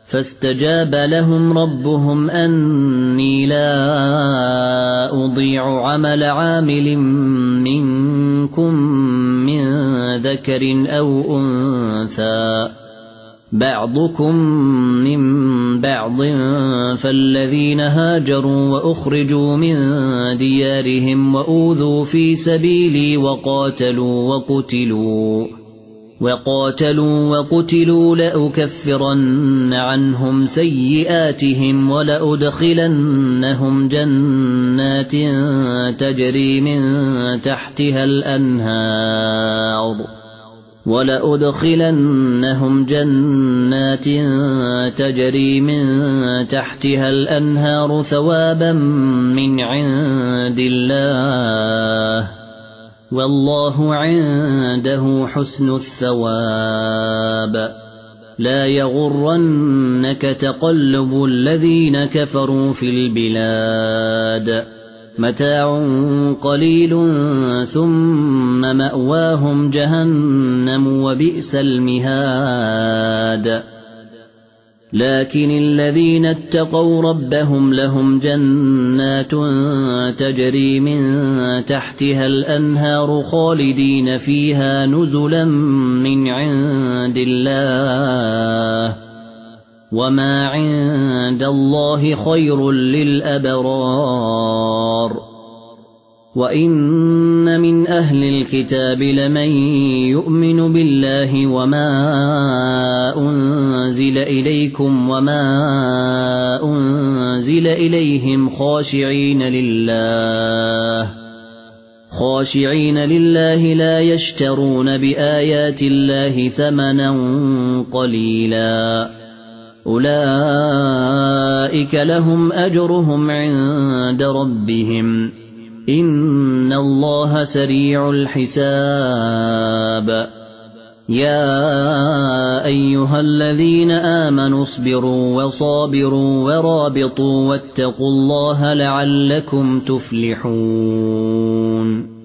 فاستجاب لهم ربهم أني لا أضيع عمل عامل منكم من ذكر أو أنثى بعضكم من بعض فالذين هاجروا وأخرجوا من ديارهم وأوذوا في سبيلي وقاتلوا وقتلوا لأكفرن عنهم سيئاتهم ولأدخلنهم جنات تجري من تحتها الأنهار ثوابا من عند الله والله عنده حسن الثواب لا يغرنك تقلب الذين كفروا في البلاد متاع قليل ثم مأواهم جهنم وبئس المهاد لكن الذين اتقوا ربهم لهم جنات تجري من تحتها الأنهار خالدين فيها نزلا من عند الله وما عند الله خير للأبرار وإن من أهل الكتاب لمن يؤمن بالله وما أنزل إليكم وما أنزل إليهم خاشعين لله لا يشترون بآيات الله ثمنا قليلا أولئك لهم أجرهم عند ربهم إن الله سريع الحساب يا أيها الذين آمنوا اصبروا وصابروا ورابطوا واتقوا الله لعلكم تفلحون